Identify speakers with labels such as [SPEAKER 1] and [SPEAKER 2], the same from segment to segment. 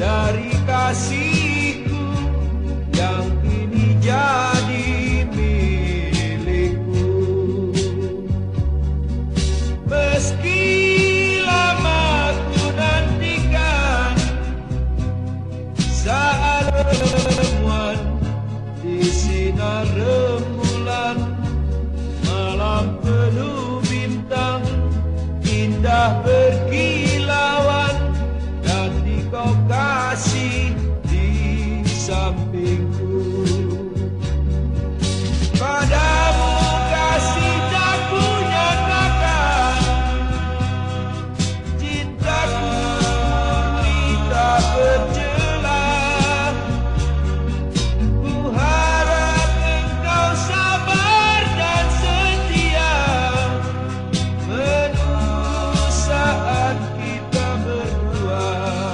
[SPEAKER 1] dari kasihku yang kini jadi milikku. Meski lama ku nantikan saat pertemuan di sinar rembulan, malam penuh bintang indah berkilauan, dan di kau kasih di sampingku. Padamu kasih aku nyatakan cintaku tak berjela. Ku harap engkau sabar dan setia menunggu saat kita berdua.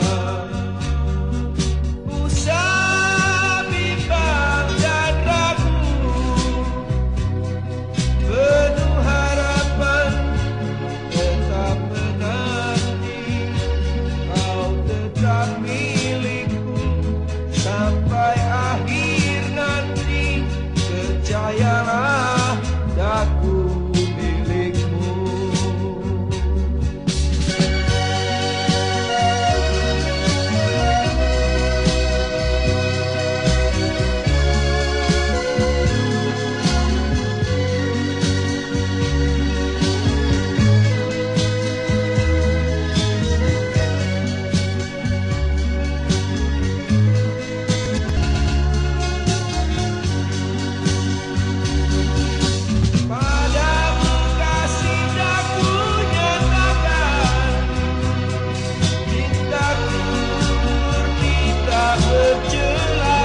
[SPEAKER 1] Usah bimbang dan ragu, penuh harapan tetap menanti. Kau tetap milikku sampai akhir nanti. Percayalah, aku milikmu. Padamu kasih aku nyatakan cintaku murni tak bercela.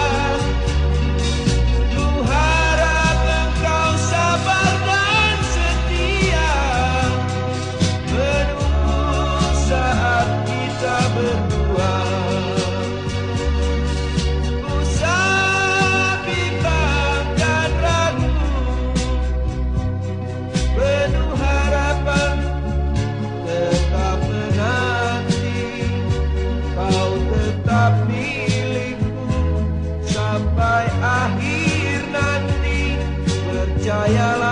[SPEAKER 1] Ku harap engkau sabar dan setia menunggu saat kita berdua. Usah bimbang dan ragu, penuh harapan tetap menanti. Kau tetap milikku sampai akhir nanti. Percayalah.